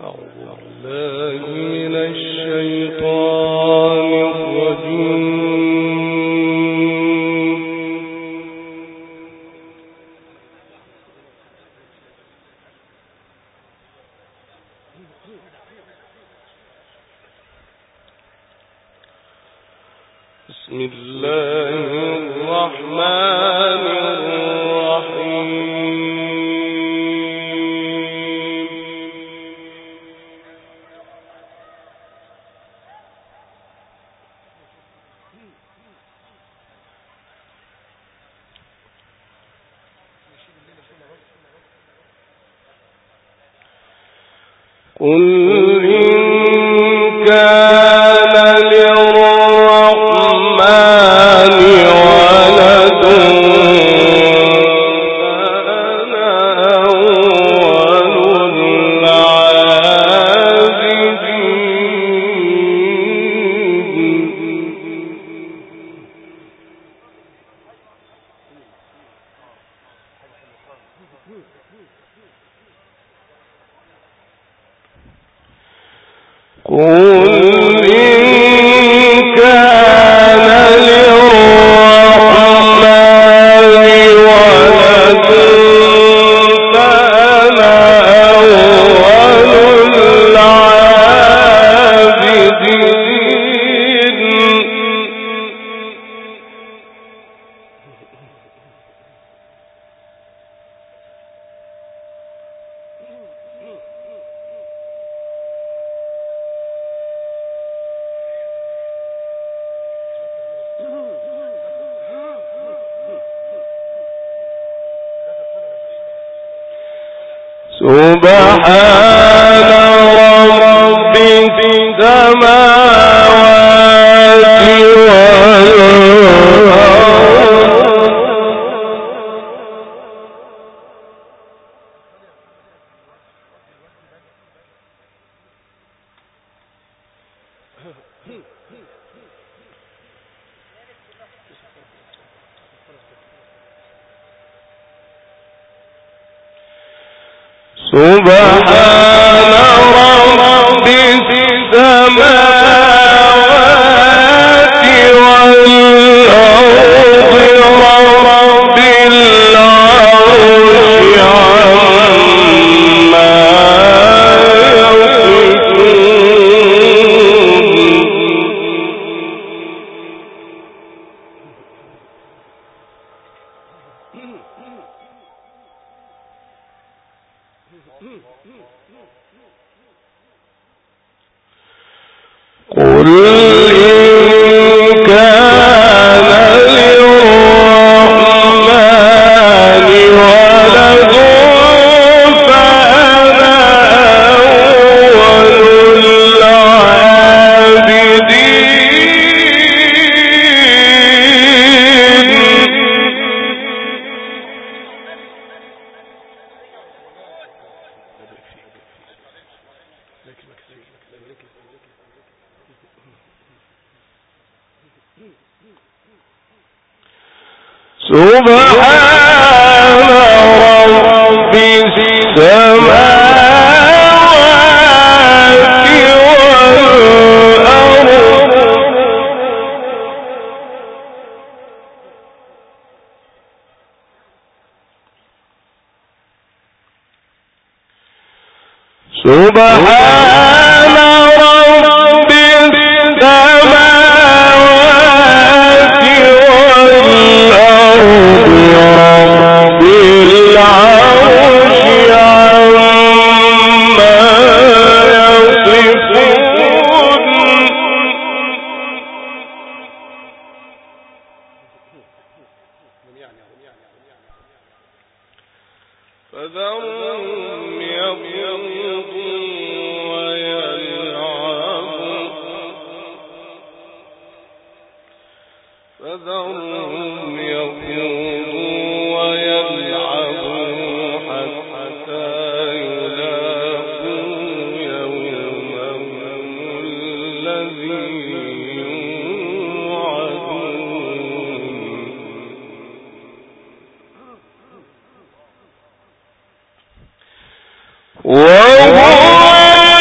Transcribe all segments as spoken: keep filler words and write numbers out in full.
وهو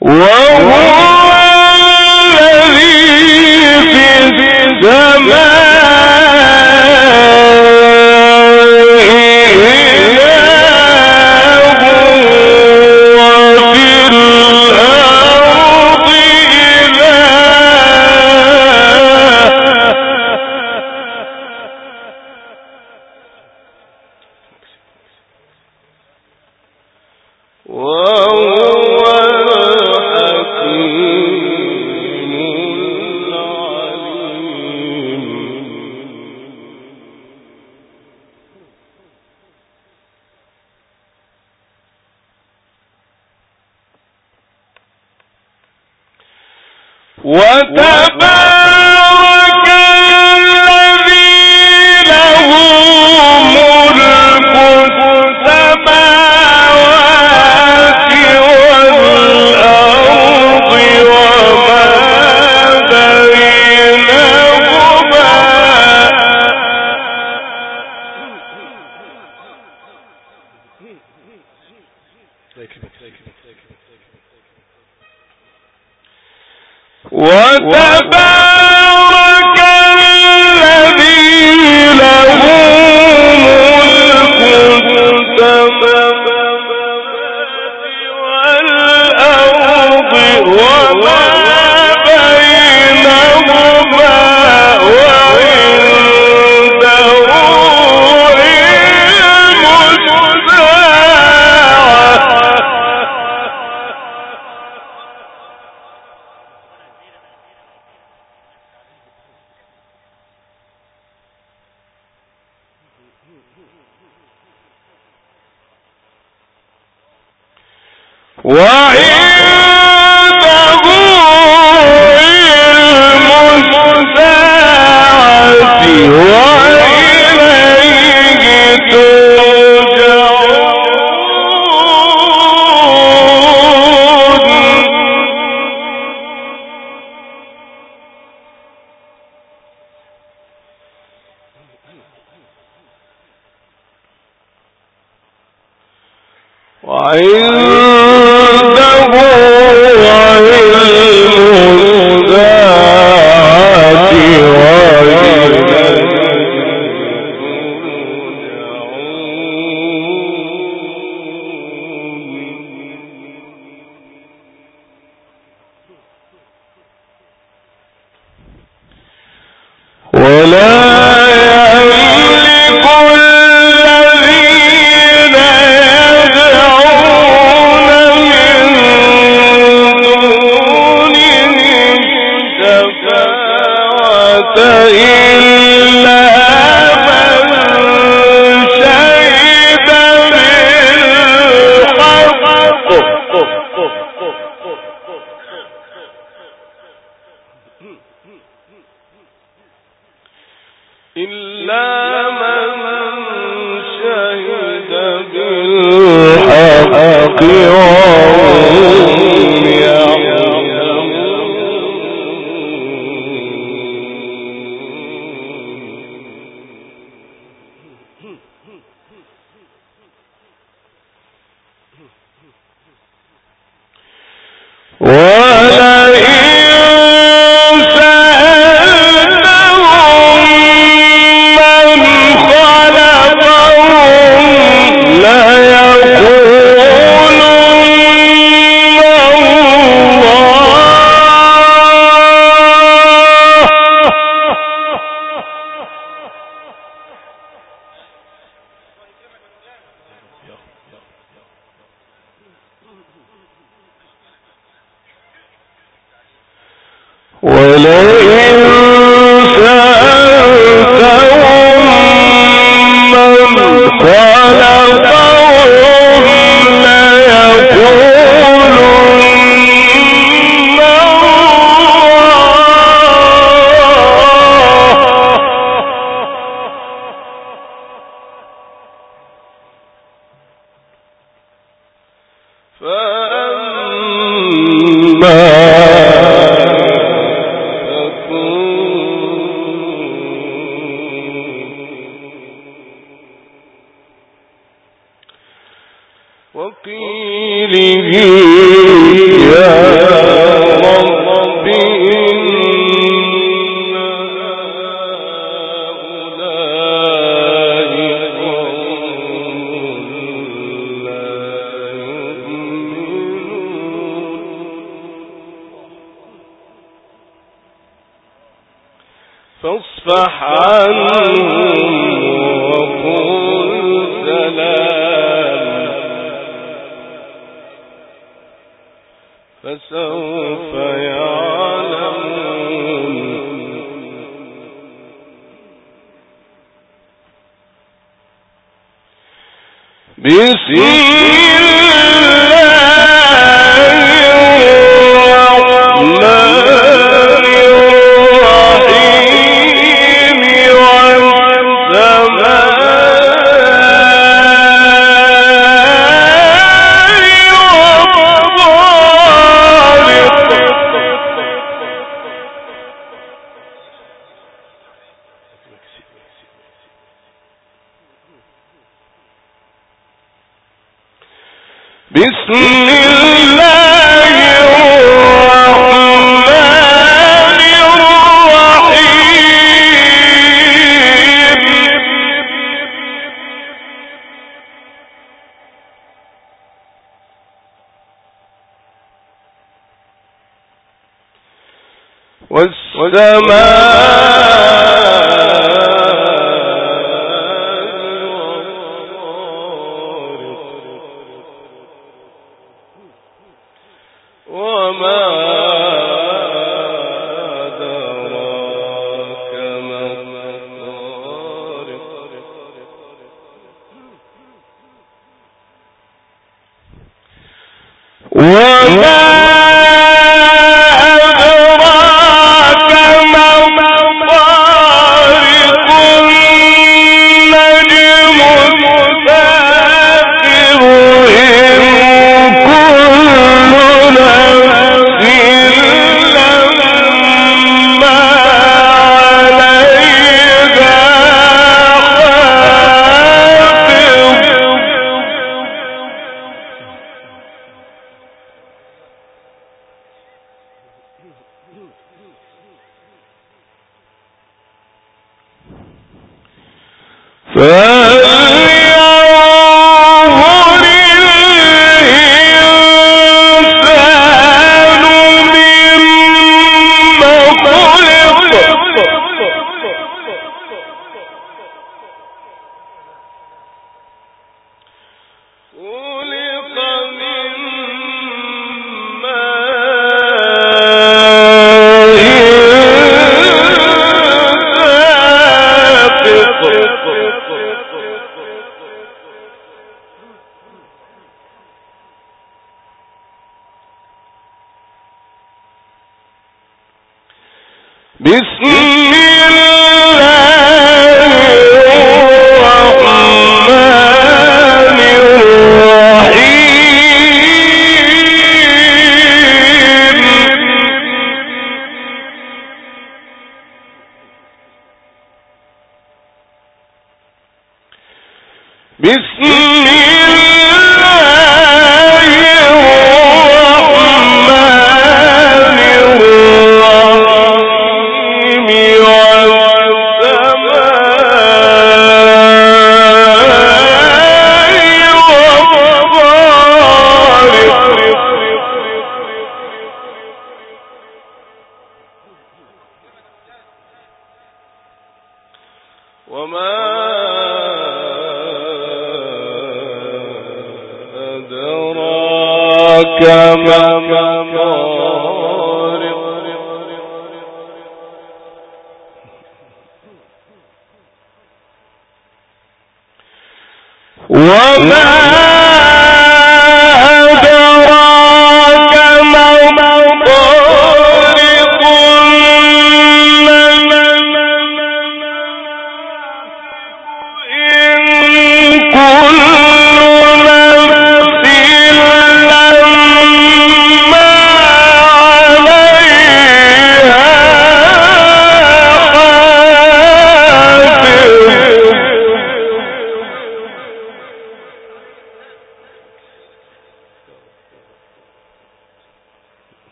وقيله يا فاصفح عنهم وقل سلام فسوف يعلمون بسم بسم الله الرحمن الرحيم والسماء بسم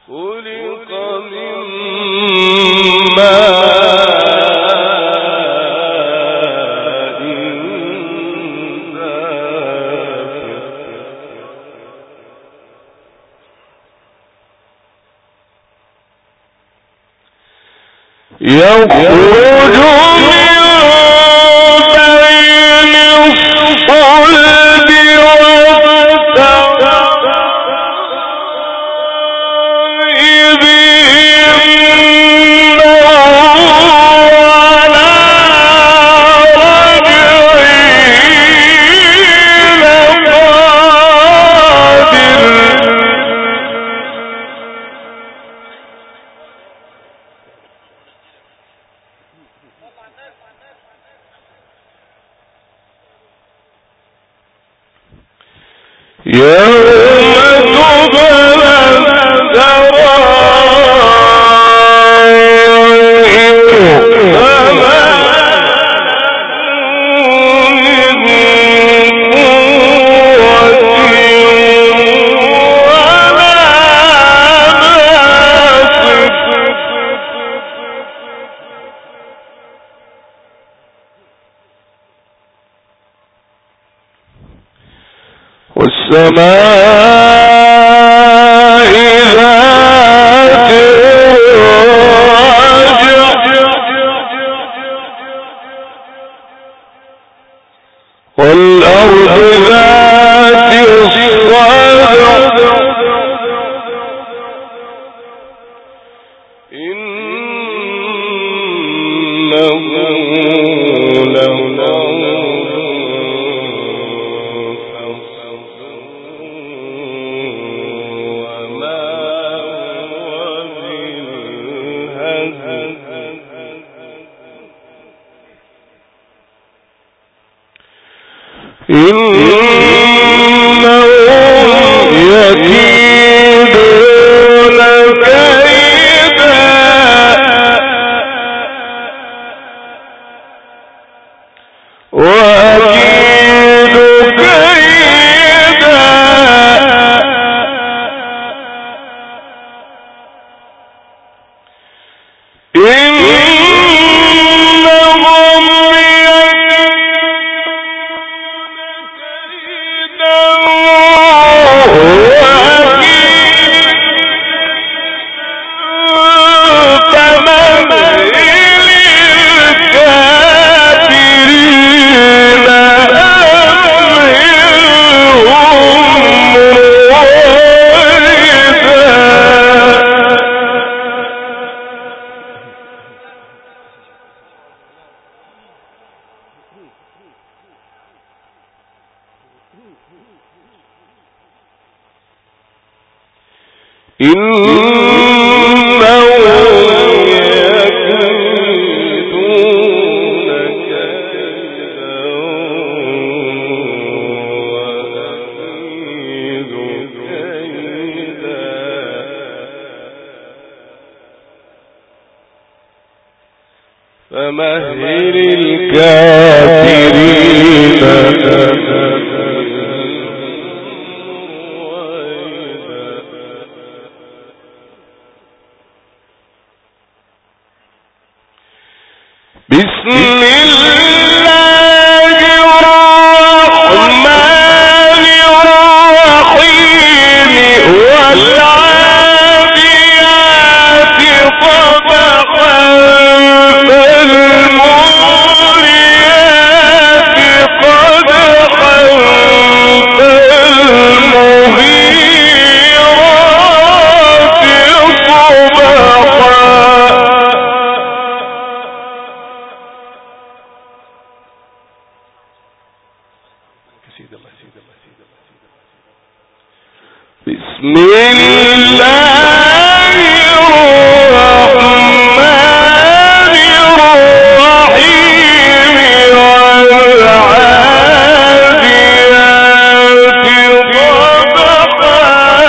والسماء ذات الرجع والأرض ذات الصدع فمهل الكافرين بسم الله الرحمن الرحيم والعاديات ضبحا فالموريات قدحا فالمغيرات صبحا بسم الله الرحمن الرحيم والعاديات ضبحا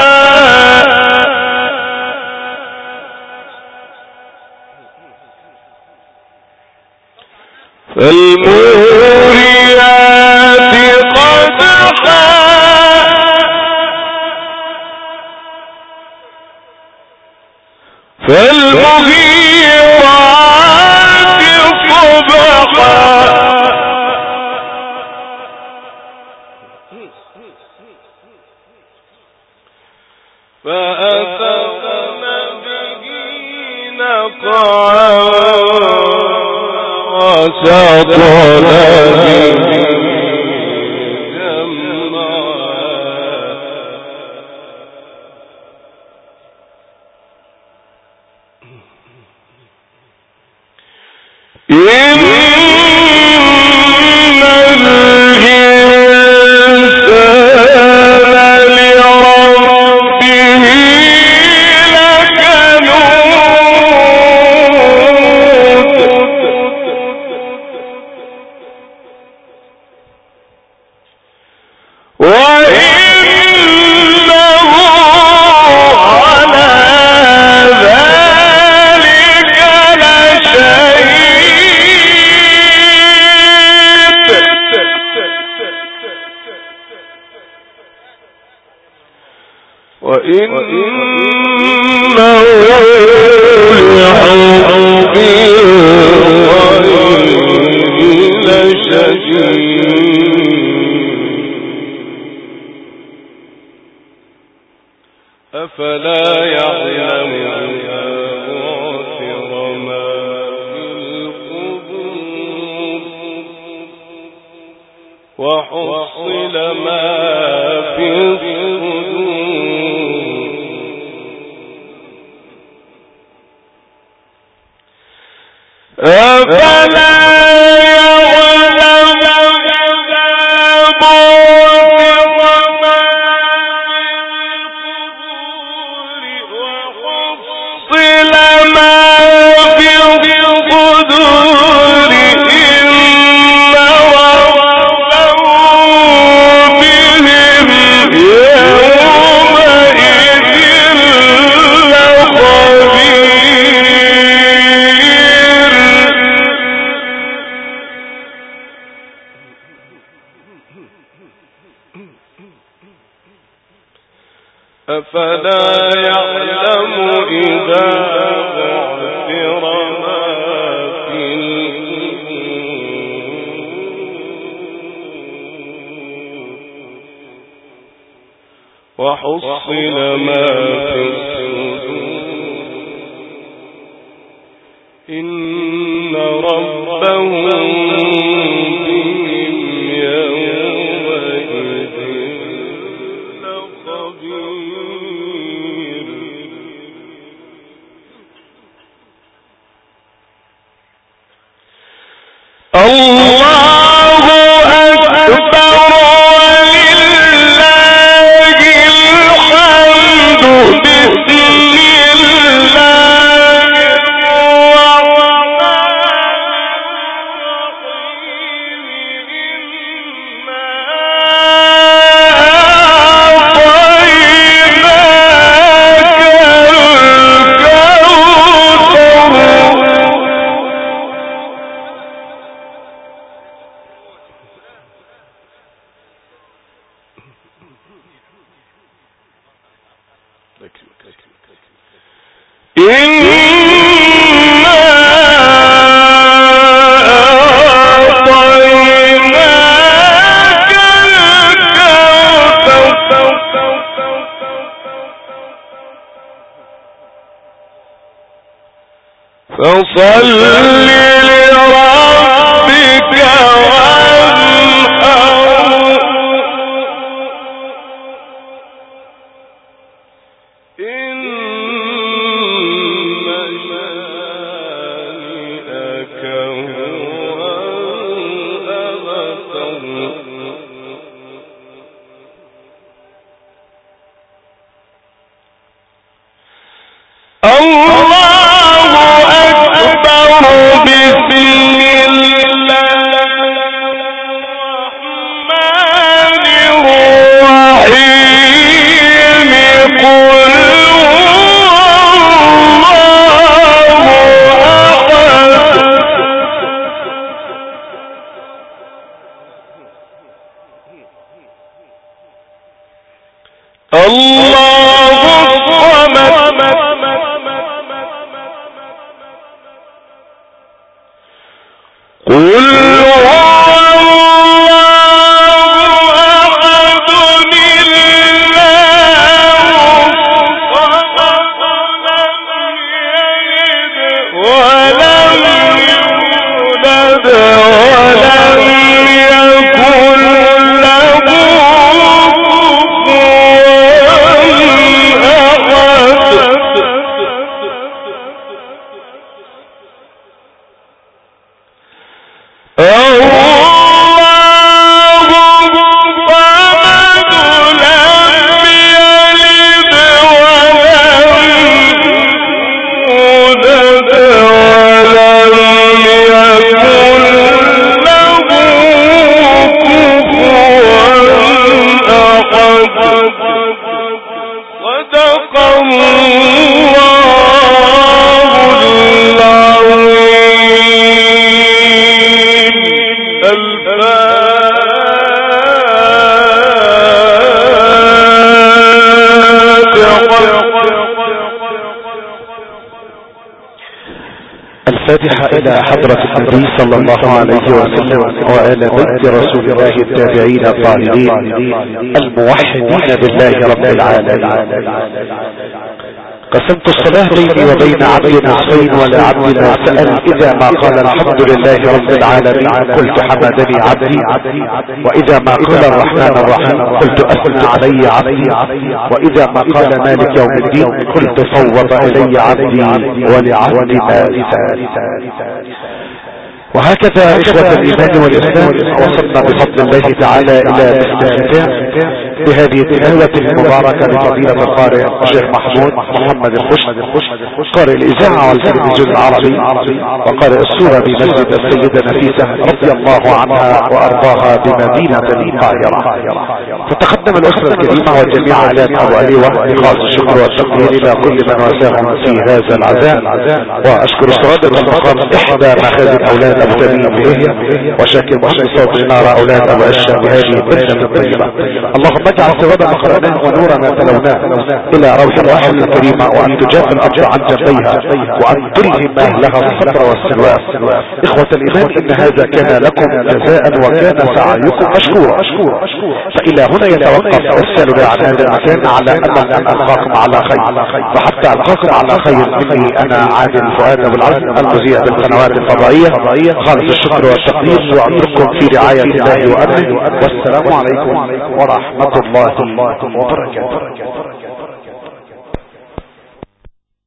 فالموريات قدحا فالمغيرات صبحا فأثرن به نقعا وسطن به أفلا يعلم إذا بعثر ما في القبور وحصل ما في الصدور أفلا أفلا يعلم إذا بعثر ما في القبور وحصل ما في الصدور إن ربهم الله أكبر ولله الحمد بسم الله الرحمن الرحيم إنا فصل لربك وانحر إن شانئك هو الأبتر الله أكبر بسم الله الرحمن الرحيم قل الله أحد الله الصمد الفاتحة إلى حضرة النبي صلى الله عليه وسلم وآل بيت رسول الله التابعين الطاهرين الموحدين بالله رب العالمين. قسمت الصلاة بيني وبين عبد نصفين ولا عبد ما سأل إذا ما قال الحمد لله رب العالمين قلت حمدني عبدي، وإذا ما قال الرحمن الرحيم قلت أثنى علي عبدي، وإذا ما قال مالك يوم الدين قلت فوض إلي عبدي ولعبدي ما سأل. وهكذا إخوة الإيمان والإسلام وصلنا بفضل الله تعالى إلى الاستختام بهذه التلاوة المباركة لفضيلة القارئ الشيخ محمود محمد الخشب قارئ الإذاعة والتلفزيون العربي وقارئ السورة بمسجد السيدة نفيسة رضي الله عنها وأرضاها بمدينة القاهرة. فتقدم الأسرة الكريمة والجميع علام أبو أليوة بخاص الشكر والتقدير إلى كل من واساهم في هذا العزاء، وأشكر الصادق المقام إحدى مخازن أولاد أبو تميم بهية وشاكر محمد صوت نار أولاد أبو أشا بهذه البلدة الطيبة. اللهم اجعل ثواب ما قرأناه ونور ما تلوناه إلى روح الرحم الكريمة، وأن تجاف الأرض عن جنبيها، وأن تلهم أهلها الصبر والسلوى. إخوة الإيمان، إن هذا كان لكم جزاء وكان سعيكم مشكورا. فإلى هنا يتوقف إرسالنا عن هذا المكان على أمل أن ألقاكم على خير، وحتى ألقاكم على خير مني أنا عادل فؤاد أبو العزم المذيع بالقنوات الفضائية خالص الشكر والتقدير، وأترككم في رعاية الله وأمنه، والسلام عليكم ورحمة الله وبركاته.